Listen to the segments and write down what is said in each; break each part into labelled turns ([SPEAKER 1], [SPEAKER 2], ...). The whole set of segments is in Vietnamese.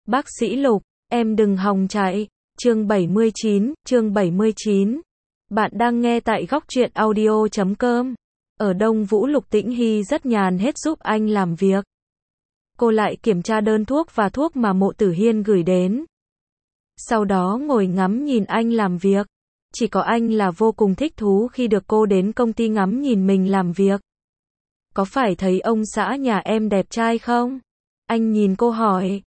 [SPEAKER 1] Bác sĩ Lục, em đừng hòng chạy. Chương 79. Bạn đang nghe tại góc truyện audio.com. Ở Đông Vũ, Lục Tĩnh Hy rất nhàn hết giúp anh làm việc. Cô lại kiểm tra đơn thuốc và thuốc mà Mộ Tử Hiên gửi đến. Sau đó ngồi ngắm nhìn anh làm việc. Chỉ có anh là vô cùng thích thú khi được cô đến công ty ngắm nhìn mình làm việc. Có phải thấy ông xã nhà em đẹp trai không? Anh nhìn cô hỏi.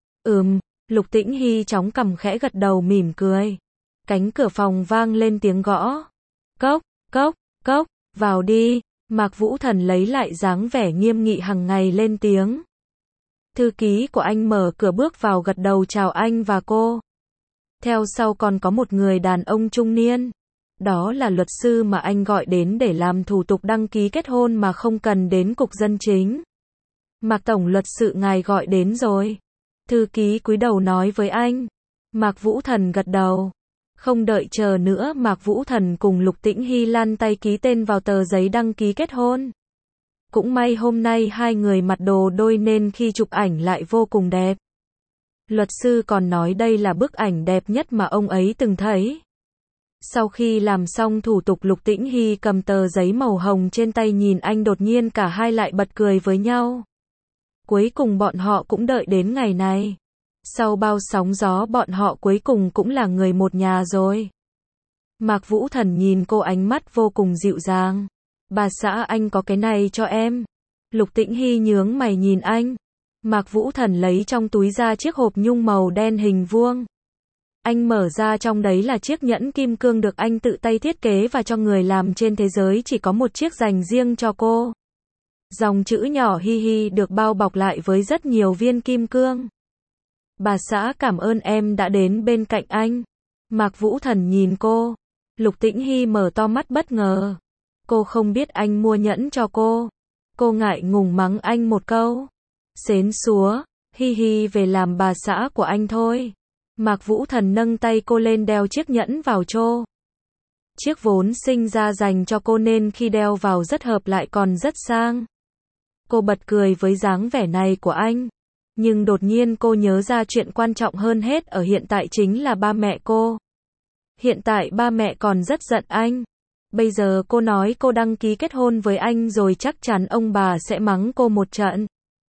[SPEAKER 1] Lục Tĩnh Hy chóng cằm khẽ gật đầu mỉm cười. Cánh cửa phòng vang lên tiếng gõ. Cốc, cốc, cốc, vào đi. Mạc Vũ Thần lấy lại dáng vẻ nghiêm nghị hằng ngày lên tiếng. Thư ký của anh mở cửa bước vào gật đầu chào anh và cô. Theo sau còn có một người đàn ông trung niên. Đó là luật sư mà anh gọi đến để làm thủ tục đăng ký kết hôn mà không cần đến cục dân chính. Mạc tổng luật sự ngài gọi đến rồi. Thư ký cúi đầu nói với anh. Mạc Vũ Thần gật đầu. Không đợi chờ nữa, Mạc Vũ Thần cùng Lục Tĩnh Hy lăn tay ký tên vào tờ giấy đăng ký kết hôn. Cũng may hôm nay hai người mặt đồ đôi nên khi chụp ảnh lại vô cùng đẹp. Luật sư còn nói đây là bức ảnh đẹp nhất mà ông ấy từng thấy. Sau khi làm xong thủ tục, Lục Tĩnh Hy cầm tờ giấy màu hồng trên tay nhìn anh, đột nhiên cả hai lại bật cười với nhau. Cuối cùng bọn họ cũng đợi đến ngày này. Sau bao sóng gió bọn họ cuối cùng cũng là người một nhà rồi. Mạc Vũ Thần nhìn cô, ánh mắt vô cùng dịu dàng. Bà xã, anh có cái này cho em. Lục Tĩnh Hy nhướng mày nhìn anh. Mạc Vũ Thần lấy trong túi ra chiếc hộp nhung màu đen hình vuông. Anh mở ra, trong đấy là chiếc nhẫn kim cương được anh tự tay thiết kế và cho người làm trên thế giới chỉ có một chiếc dành riêng cho cô. Dòng chữ nhỏ hi hi được bao bọc lại với rất nhiều viên kim cương. Bà xã, cảm ơn em đã đến bên cạnh anh. Mạc Vũ Thần nhìn cô. Lục Tĩnh Hy mở to mắt bất ngờ. Cô không biết anh mua nhẫn cho cô. Cô ngại ngùng mắng anh một câu. Xến xúa, hi hi, về làm bà xã của anh thôi. Mạc Vũ Thần nâng tay cô lên đeo chiếc nhẫn vào trô. Chiếc vốn sinh ra dành cho cô nên khi đeo vào rất hợp, lại còn rất sang. Cô bật cười với dáng vẻ này của anh. Nhưng đột nhiên cô nhớ ra chuyện quan trọng hơn hết ở hiện tại chính là ba mẹ cô. Hiện tại ba mẹ còn rất giận anh. Bây giờ cô nói cô đăng ký kết hôn với anh rồi chắc chắn ông bà sẽ mắng cô một trận.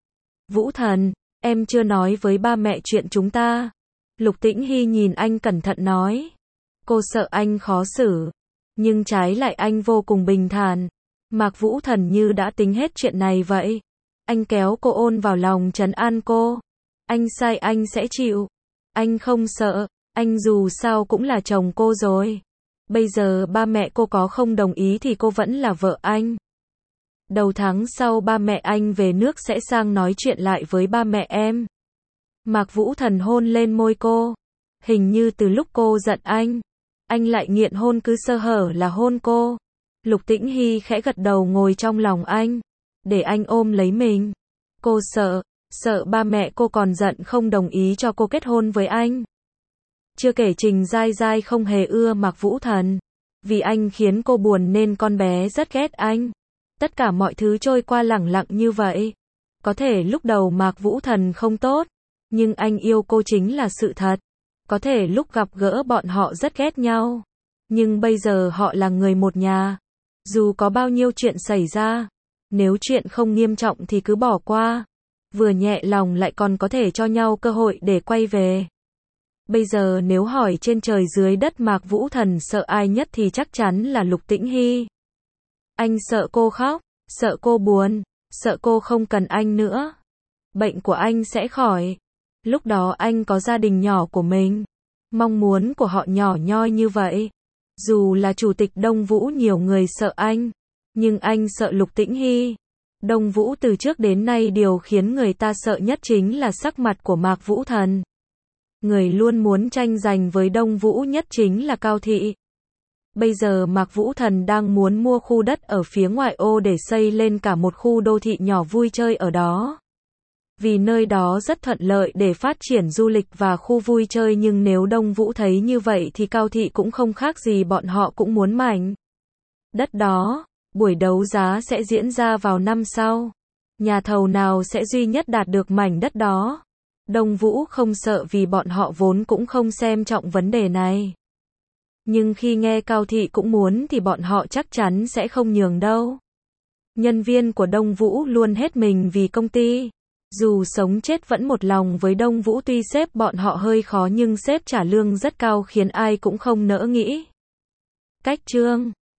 [SPEAKER 1] Vũ Thần, em chưa nói với ba mẹ chuyện chúng ta. Lục Tĩnh Hy nhìn anh cẩn thận nói. Cô sợ anh khó xử. Nhưng trái lại anh vô cùng bình thản. Mạc Vũ Thần như đã tính hết chuyện này vậy. Anh kéo cô ôn vào lòng trấn an cô. Anh sai anh sẽ chịu. Anh không sợ. Anh dù sao cũng là chồng cô rồi. Bây giờ ba mẹ cô có không đồng ý thì cô vẫn là vợ anh. Đầu tháng sau ba mẹ anh về nước sẽ sang nói chuyện lại với ba mẹ em. Mạc Vũ Thần hôn lên môi cô. Hình như từ lúc cô giận anh lại nghiện hôn, cứ sơ hở là hôn cô. Lục Tĩnh Hy khẽ gật đầu ngồi trong lòng anh. Để anh ôm lấy mình. Cô sợ ba mẹ cô còn giận không đồng ý cho cô kết hôn với anh. Chưa kể Trình Giai Giai không hề ưa Mạc Vũ Thần. Vì anh khiến cô buồn nên con bé rất ghét anh. Tất cả mọi thứ trôi qua lẳng lặng như vậy. Có thể lúc đầu Mạc Vũ Thần không tốt. Nhưng anh yêu cô chính là sự thật. Có thể lúc gặp gỡ bọn họ rất ghét nhau. Nhưng bây giờ họ là người một nhà. Dù có bao nhiêu chuyện xảy ra. Nếu chuyện không nghiêm trọng thì cứ bỏ qua. Vừa nhẹ lòng lại còn có thể cho nhau cơ hội để quay về. Bây giờ nếu hỏi trên trời dưới đất Mạc Vũ Thần sợ ai nhất thì chắc chắn là Lục Tĩnh Hy. Anh sợ cô khóc, sợ cô buồn, sợ cô không cần anh nữa. Bệnh của anh sẽ khỏi. Lúc đó anh có gia đình nhỏ của mình. Mong muốn của họ nhỏ nhoi như vậy. Dù là chủ tịch Đông Vũ nhiều người sợ anh. Nhưng anh sợ Lục Tĩnh Hy. Đông Vũ từ trước đến nay điều khiến người ta sợ nhất chính là sắc mặt của Mạc Vũ Thần. Người luôn muốn tranh giành với Đông Vũ nhất chính là Cao Thị. Bây giờ Mạc Vũ Thần đang muốn mua khu đất ở phía ngoại ô để xây lên cả một khu đô thị nhỏ vui chơi ở đó. Vì nơi đó rất thuận lợi để phát triển du lịch và khu vui chơi, nhưng nếu Đông Vũ thấy như vậy thì Cao Thị cũng không khác gì, bọn họ cũng muốn mảnh đất đó. Buổi đấu giá sẽ diễn ra vào năm sau. Nhà thầu nào sẽ duy nhất đạt được mảnh đất đó? Đông Vũ không sợ vì bọn họ vốn cũng không xem trọng vấn đề này. Nhưng khi nghe Cao Thị cũng muốn thì bọn họ chắc chắn sẽ không nhường đâu. Nhân viên của Đông Vũ luôn hết mình vì công ty. Dù sống chết vẫn một lòng với Đông Vũ, tuy sếp bọn họ hơi khó nhưng sếp trả lương rất cao khiến ai cũng không nỡ nghĩ. Cách chương